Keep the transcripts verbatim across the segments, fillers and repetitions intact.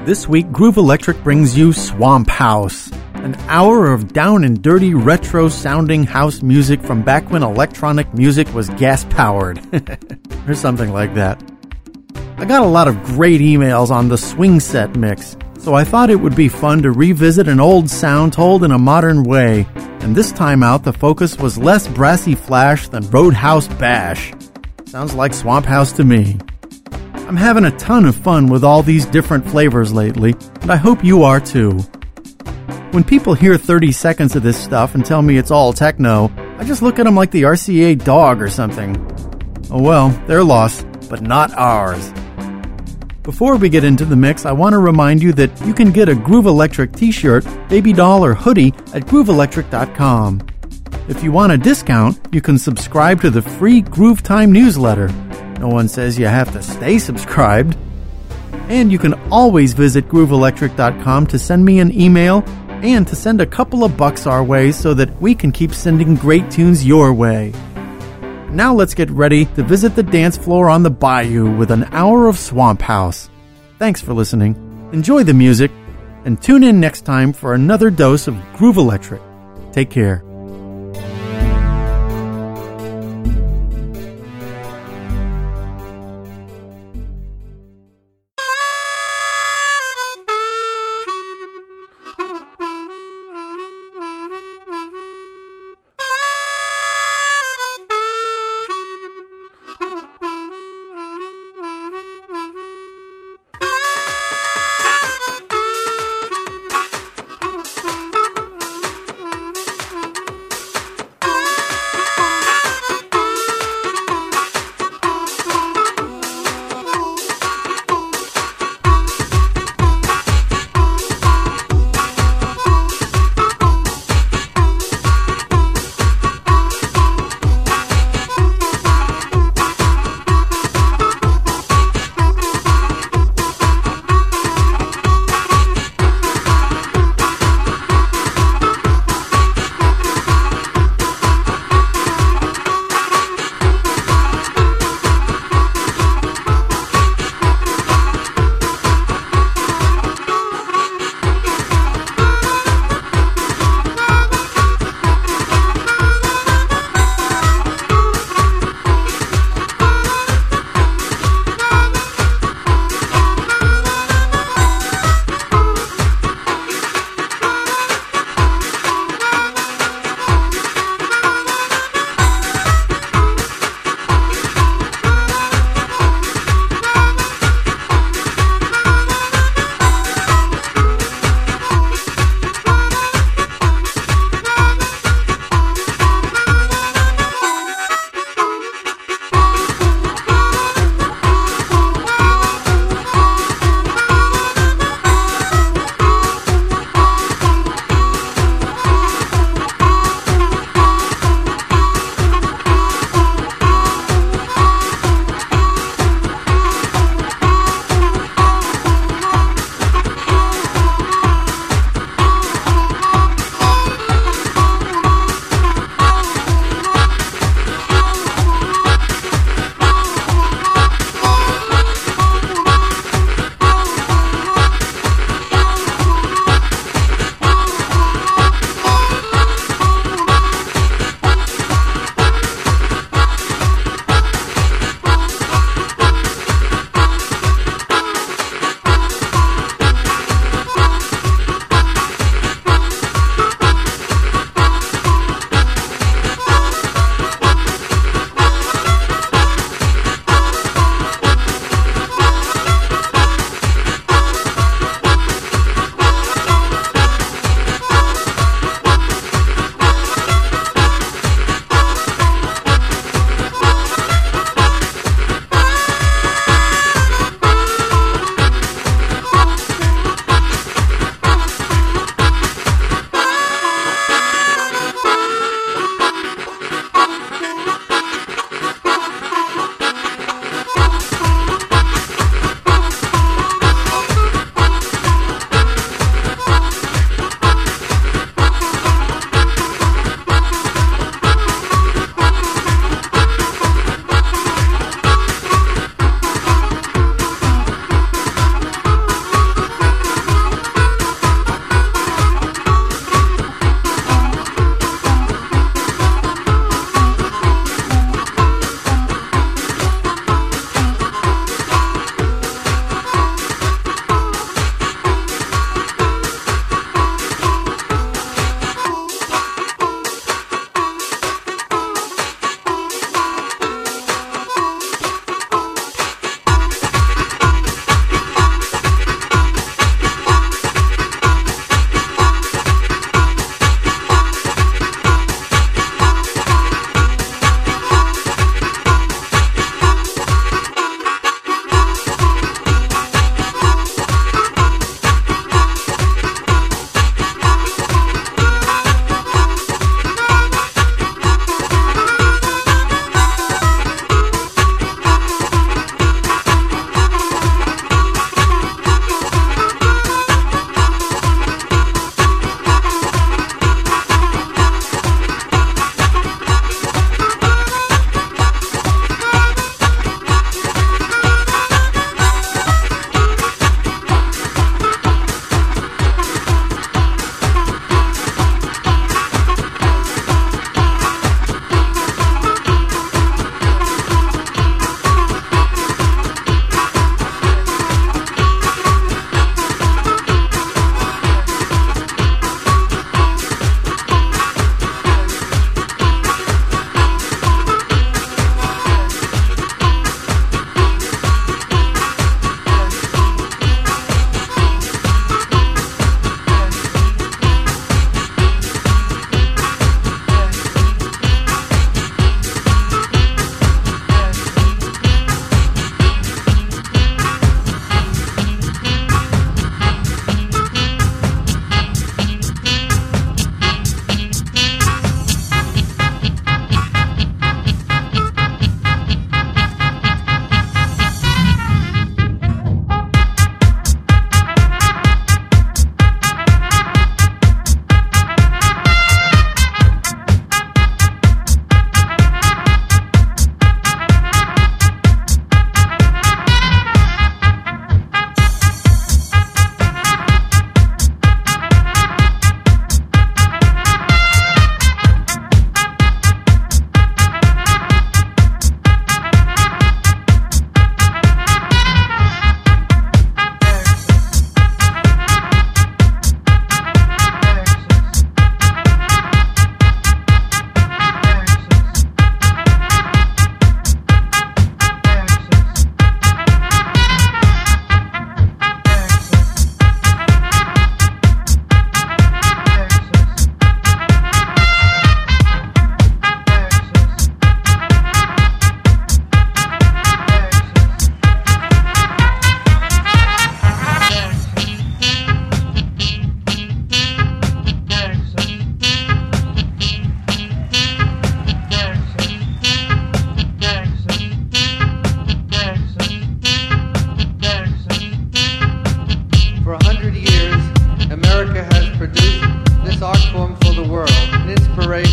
This week, Groove Electric brings you Swamp House, an hour of down and dirty retro-sounding house music from back when electronic music was gas-powered, or something like that. I got a lot of great emails on the swing set mix, so I thought it would be fun to revisit an old sound told in a modern way, and this time out the focus was less brassy flash than Roadhouse Bash. Sounds like Swamp House to me. I'm having a ton of fun with all these different flavors lately, and I hope you are too. When people hear thirty seconds of this stuff and tell me it's all techno, I just look at them like the R C A dog or something. Oh well, their loss, but not ours. Before we get into the mix, I want to remind you that you can get a Groove Electric t-shirt, baby doll, or hoodie at groove electric dot com. If you want a discount, you can subscribe to the free Groove Time newsletter. No one says you have to stay subscribed. And you can always visit groove electric dot com to send me an email and to send a couple of bucks our way so that we can keep sending great tunes your way. Now let's get ready to visit the dance floor on the bayou with an hour of Swamp House. Thanks for listening, enjoy the music, and tune in next time for another dose of Groove Electric. Take care.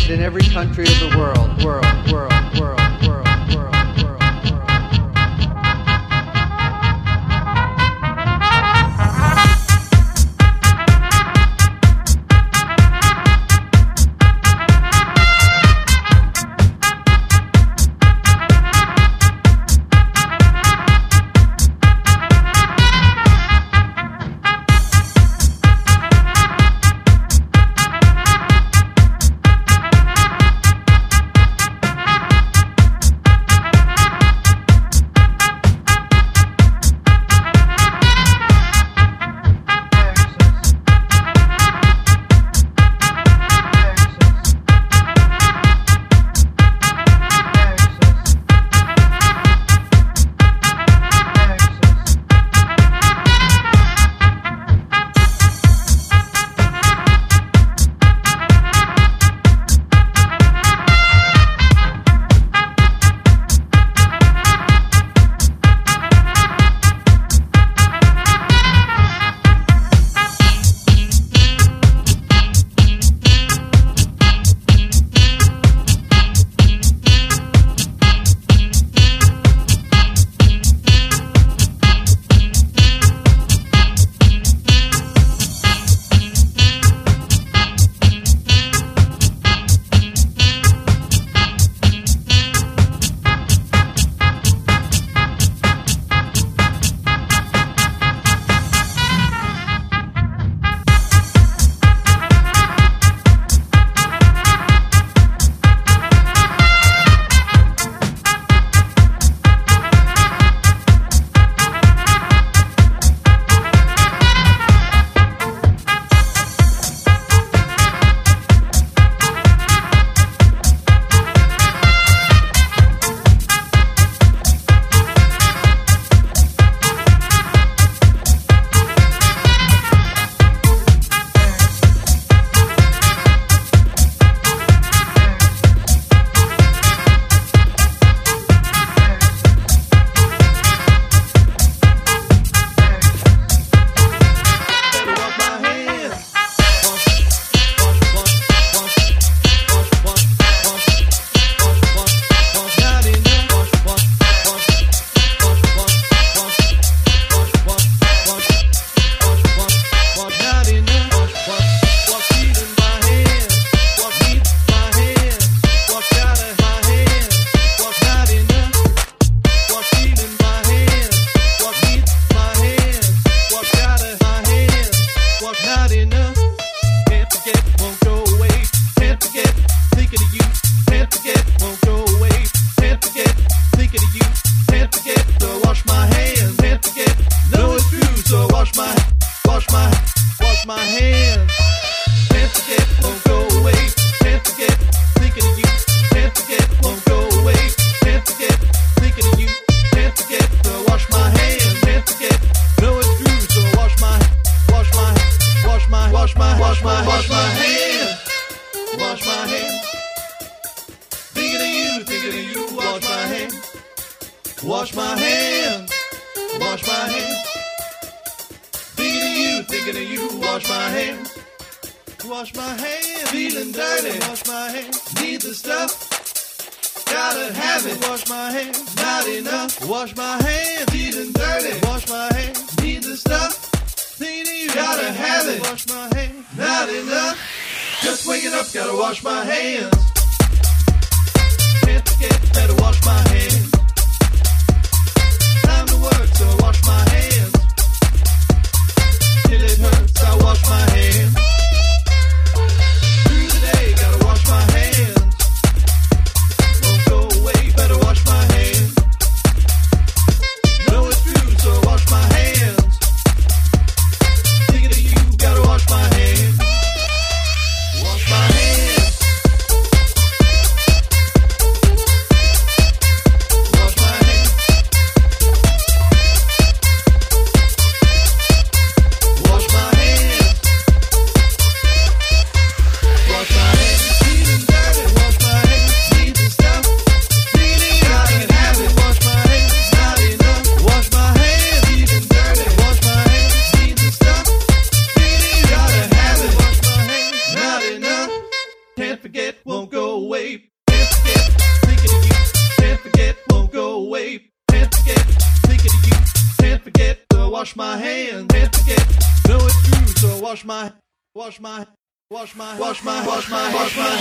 distributed in every country of the world, world, world, world, world, world, world, world. Wash my hands, wash my hands. Thinking of you, thinking of you. Wash my hands, wash my hands. Feeling dirty, wash my hands. Need the stuff, gotta have it. Wash my hands, not enough. Wash my hands. Feeling dirty, wash my hands. Need the stuff, thinking of you. Gotta have it. Wash my hands, not enough. Just waking up, gotta wash my hands. Can't forget, better wash my hands. Time to work, so I wash my hands. Till it hurts, I wash my hands. Through the day, gotta wash my hands. Won't go away, better wash my hands. Know it's true, so I wash my hands. Thinking of you, gotta wash my hands. Wash my hands. Won't go away. Can't forget, thinking of you. Can't forget, won't go away. Can't forget, thinking of you. Can't forget to wash my hands. Can't forget, know it's true, so wash my, wash my, wash my, wash my, wash my, wash my.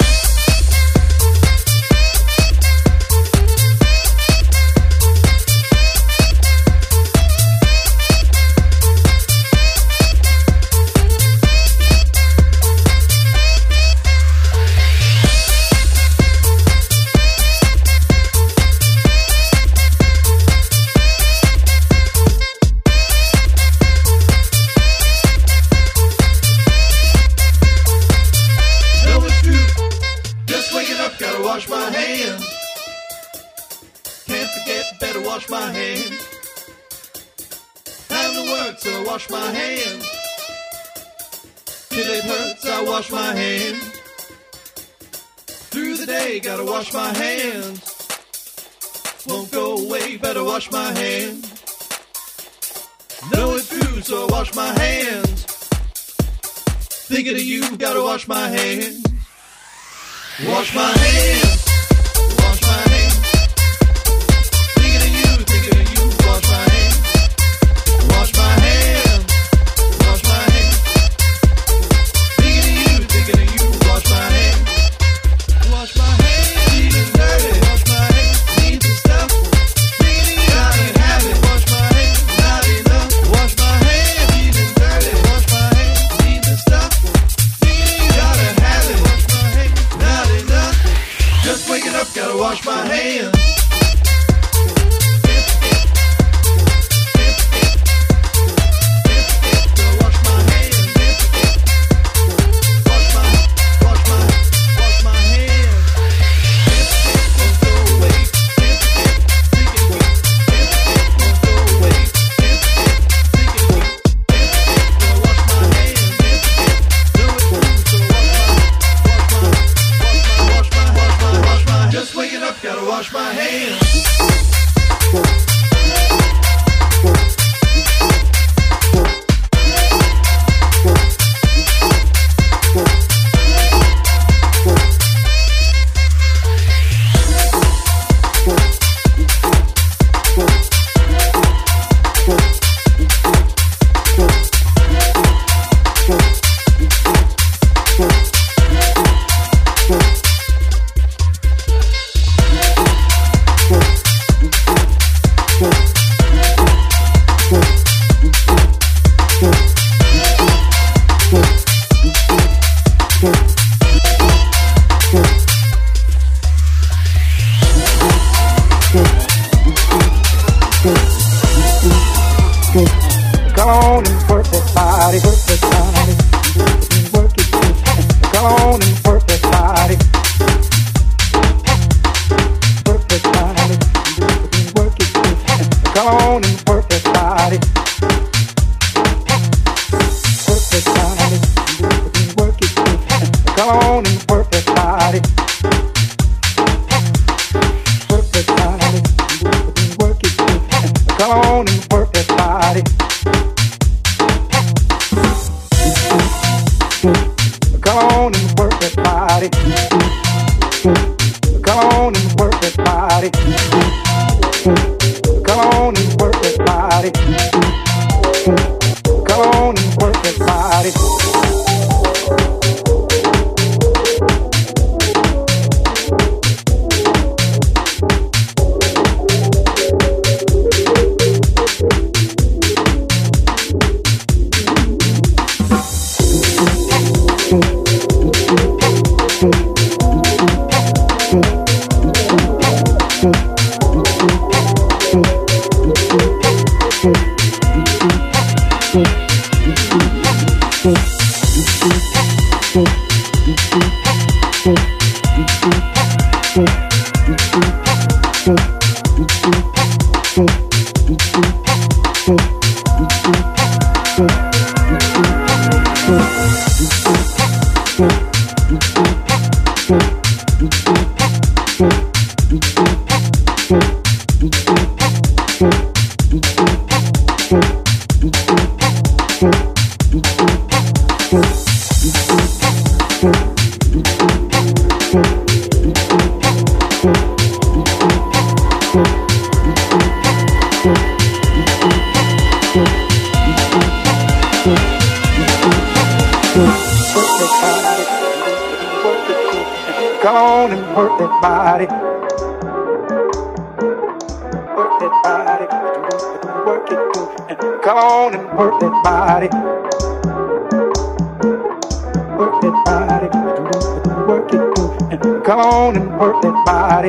Wash my hands. Can't forget, better wash my hands. Time to work, so wash my hands. Till it hurts, I wash my hands. Through the day, gotta wash my hands. Won't go away, better wash my hands. Know it's true, so wash my hands. Thinking of you, gotta wash my hands. Wash my hands, wash my hands. Thinking of you, thinking of you. Wash my hands, wash my hands, wash my hands. Thinking of you, thinking of you. Wash my hands, wash my hands. Feeling dirty, wash my hands. Need some stuff. Thinking of you, I ain't have it. Wash my hands, not enough. Wash my hands. Feeling dirty, wash my hands. Need some stuff. Thinking of you, gotta have it. Wash my hands. Not enough. Just waking up, gotta wash my hands. Just waking up, gotta wash my hands. Come on and work that body, work that body, work it. Come on and work that body, work that body, work it. Come on and work that body, work that body, work it. Come on and work that body, work that body, work it. Come on and work that body. Come on and work that body. Come on and work that body. Come on and work that body. Come on and work that body. on and work that body. Work that body. Work it good. Come on and work that body. Work that body. Work it good. Come on and work that body.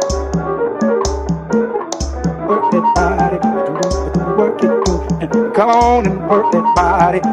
Work that body. Work it good. Come on and work that body.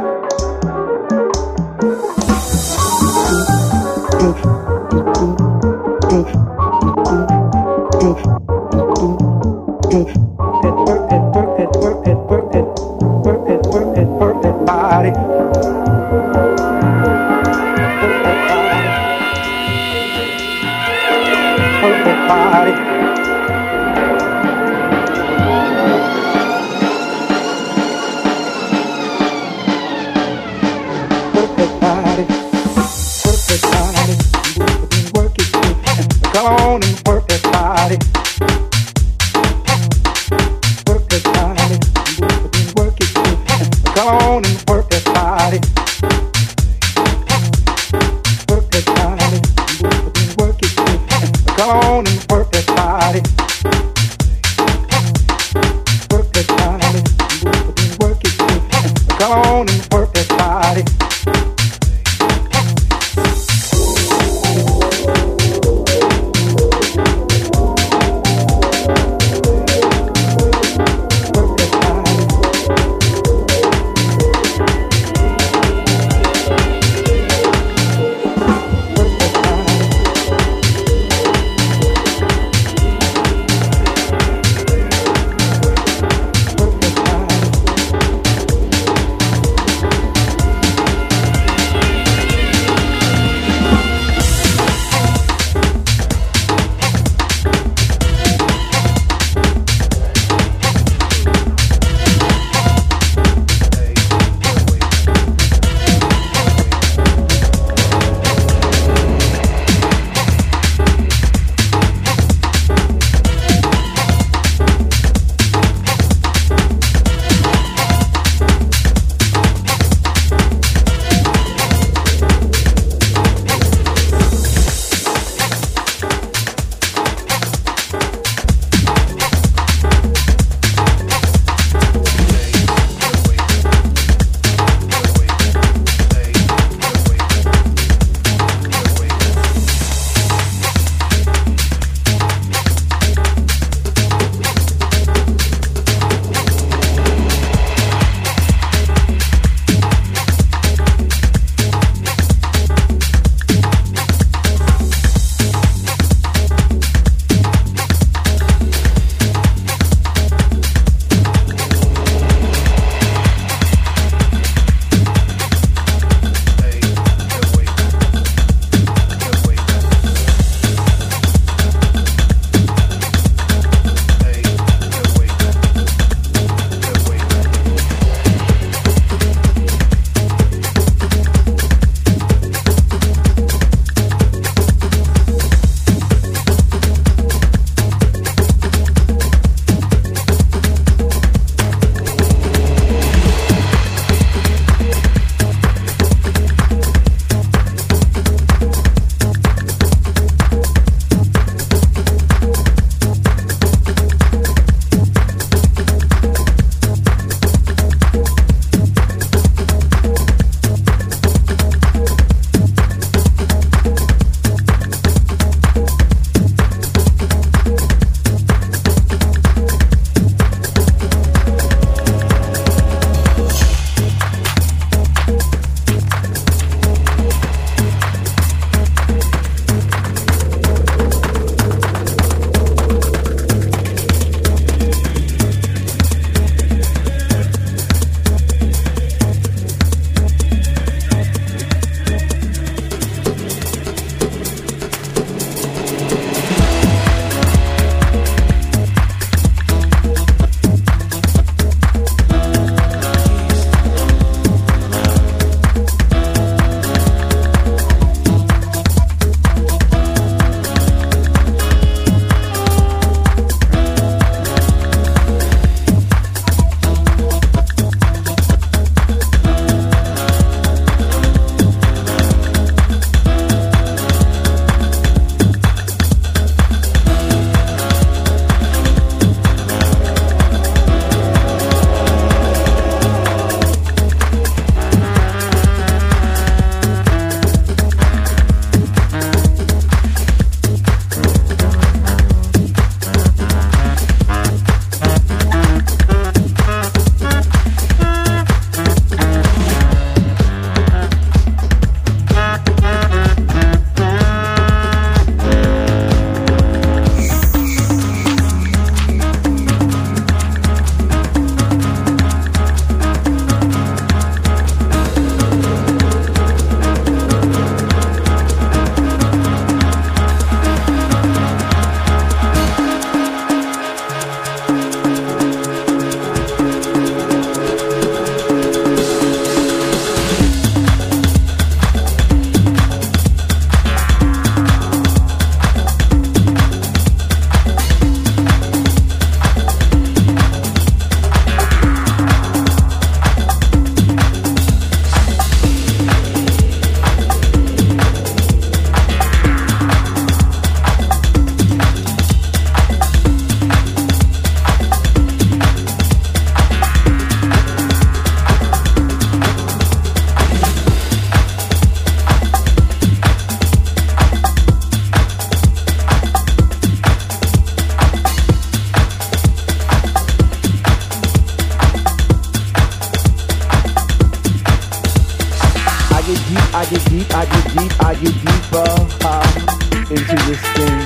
this thing.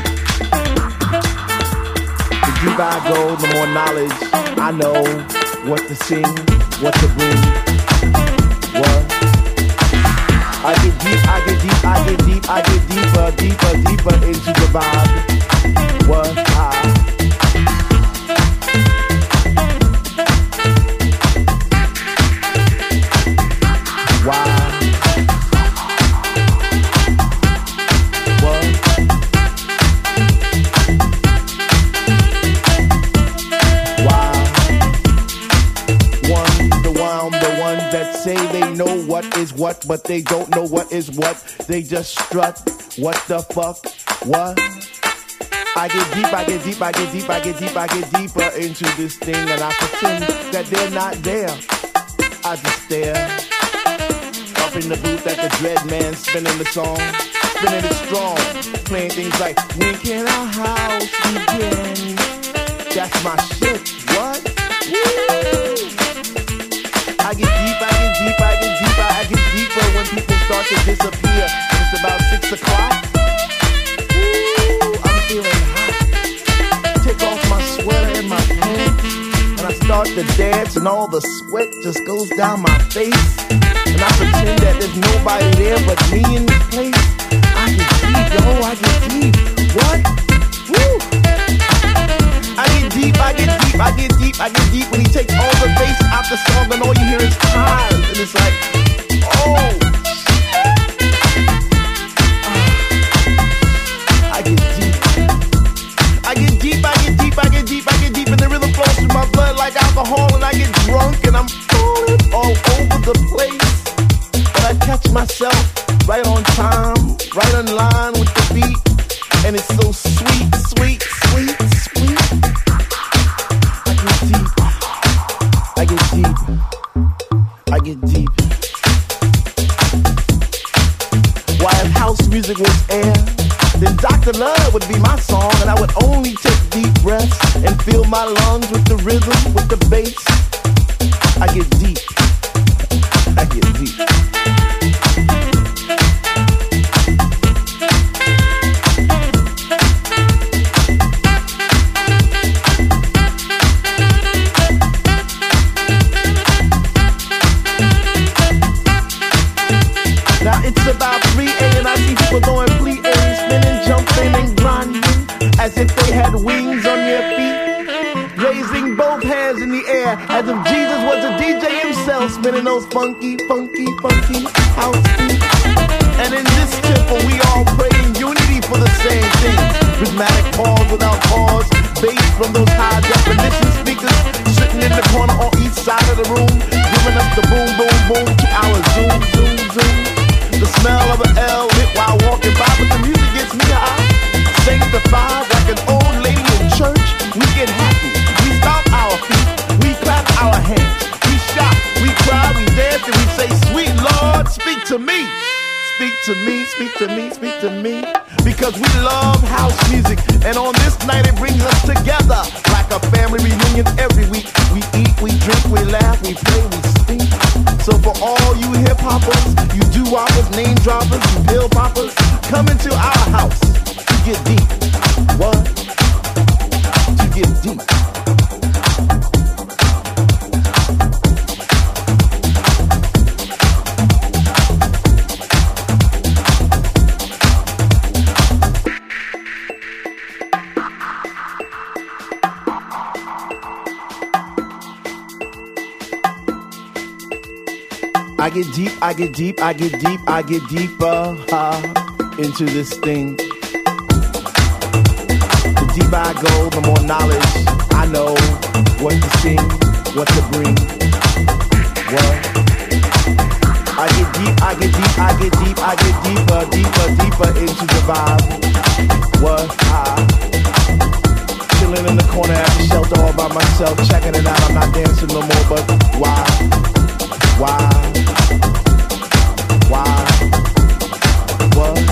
The deeper I go, the more knowledge I know what to sing, what to bring. What? I get deep, I get deep, I get deep, I get deeper, deeper, deeper into the vibe. What? I is what, but they don't know what is what. They just strut. What the fuck? What? I get deep, I get deep, I get deep, I get deep, I get deeper into this thing, and I pretend that they're not there. I just stare up in the booth at the Dread Man spinning the song, spinning it strong, playing things like when can our house begin? That's my shit. What? Woo! I get deep, I get deep, I get deeper, I get deeper when people start to disappear. It's about six o'clock. Ooh, I'm feeling hot. Take off my sweater and my pants, and I start to dance, and all the sweat just goes down my face. And I pretend that there's nobody there but me in this place. I get deep, yo, I get deep. What? Woo! I get deep, I get deep, I get deep, I get deep when he takes all the bass out the song and all you hear is highs. And it's like, oh, I get deep. I get deep, I get deep, I get deep, I get deep, and the rhythm flows through my blood like alcohol, and I get drunk and I'm falling all over the place. But I catch myself right on time, right in line with the beat, and it's so sweet, sweet, sweet, sweet. I get deep, I get deep. Why, if house music was air, then Doctor Love would be my song, and I would only take deep breaths and fill my lungs with the rhythm, with the bass. I get deep, I get deep. It's about three A and I see people going plie, spinning, jumping and grinding as if they had wings on their feet, raising both hands in the air as if Jesus was a D J himself, spinning those funky, funky, funky house beats. And in this temple we all pray in unity for the same thing. Rhythmic pause without pause, bass from those high definition speakers sitting in the corner on each side of the room, giving us the boom, boom, boom to our zoom, zoom, zoom. The smell of an L lit while walking by, but the music gets me high. Sanctified like an old lady in church. We get happy, we stomp our feet, we clap our hands, we shout, we cry, we dance, and we say, sweet Lord, speak to me. Speak to me, speak to me, speak to me. Because we love house music, and on this night it brings us together like a family reunion every week. We eat, we drink, we laugh, we play, we speak. So for all you hip-hoppers, you doo-woppers, name droppers, you pill poppers, come into our house to get deep. What? To get deep. I get deep, I get deep, I get deep, I get deeper uh, into this thing. The deeper I go, the more knowledge I know what to sing, what to bring. What? I get deep, I get deep, I get deep, I get deeper, deeper, deeper into the vibe. What? I chilling in the corner at the shelter all by myself, checking it out. I'm not dancing no more, but why? Why? Why? What?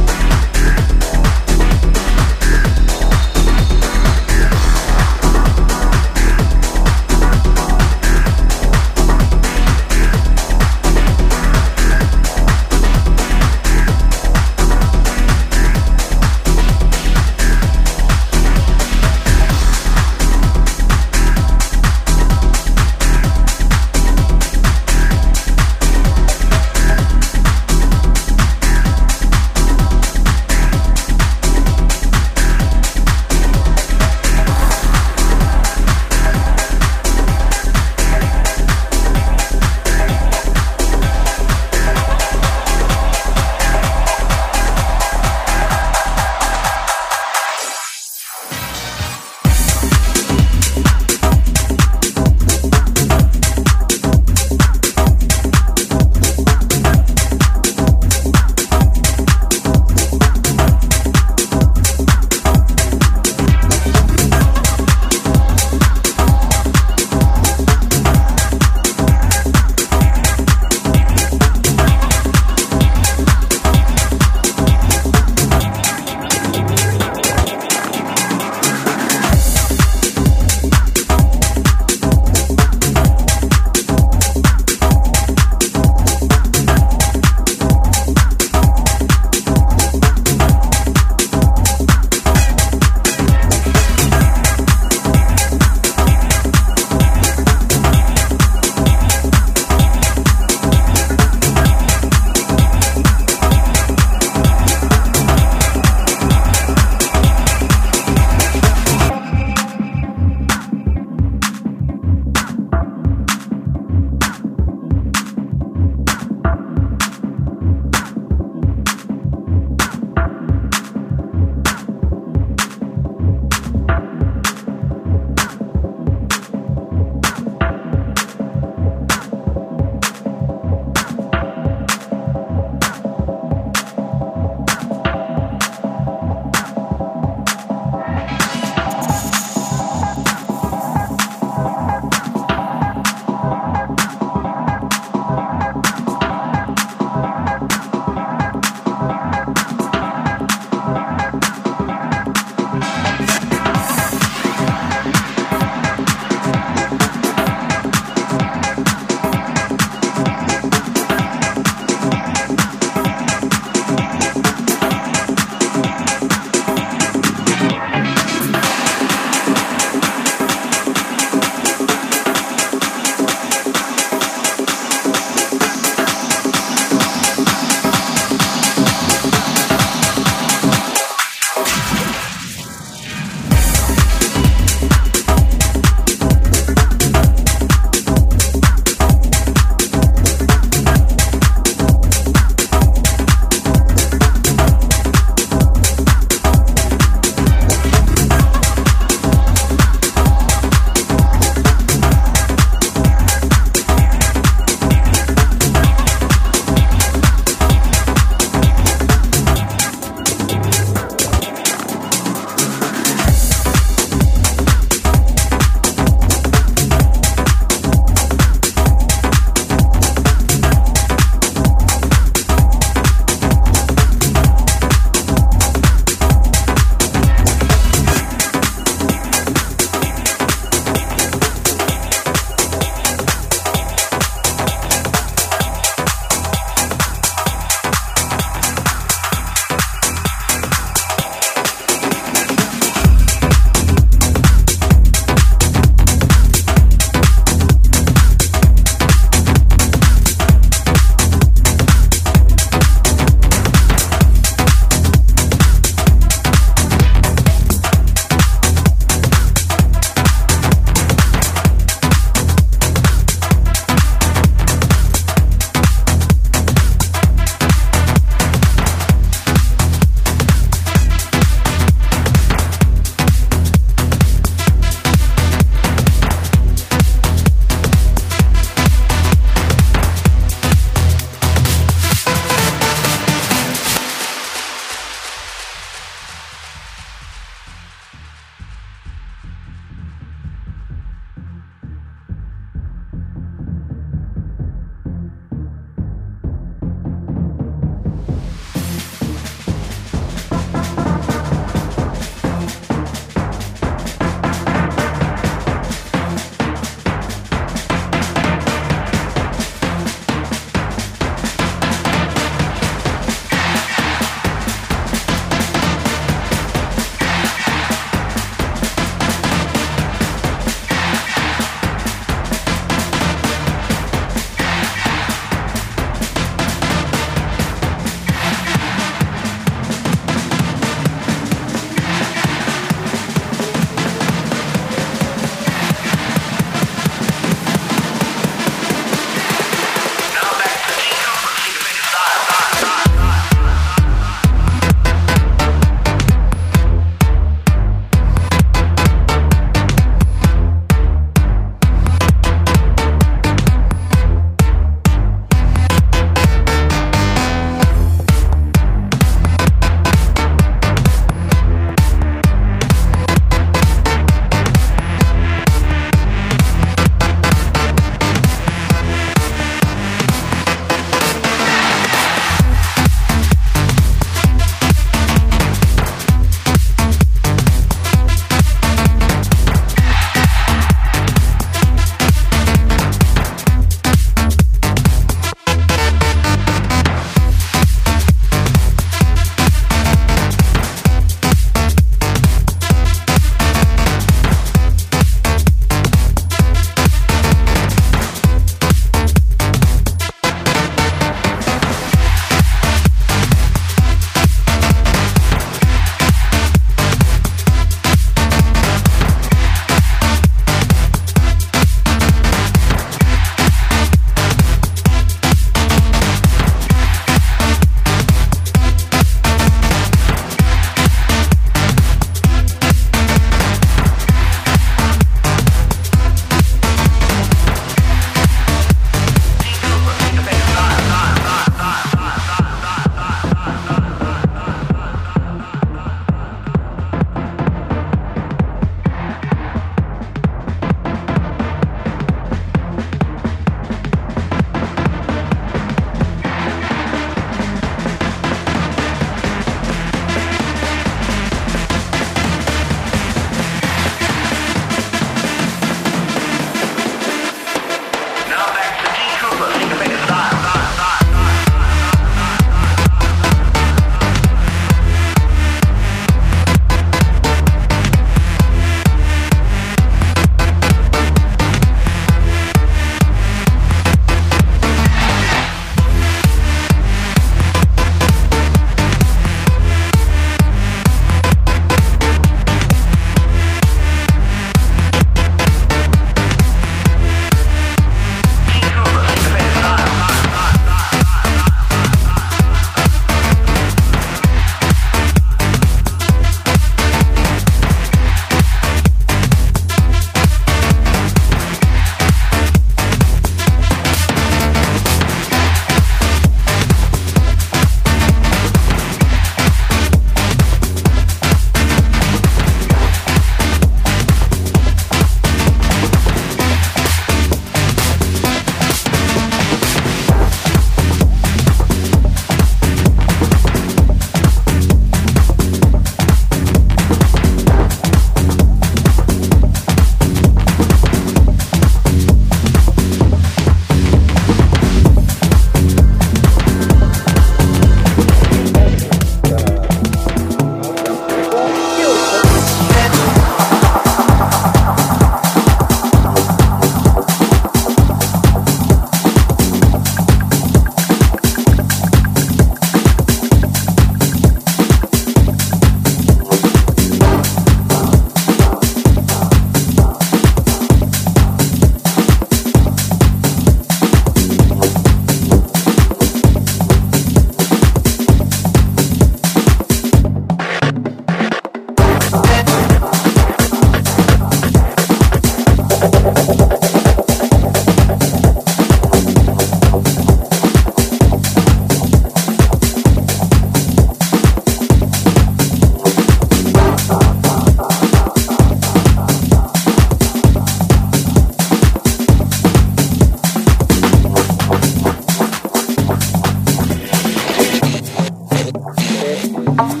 Thank you.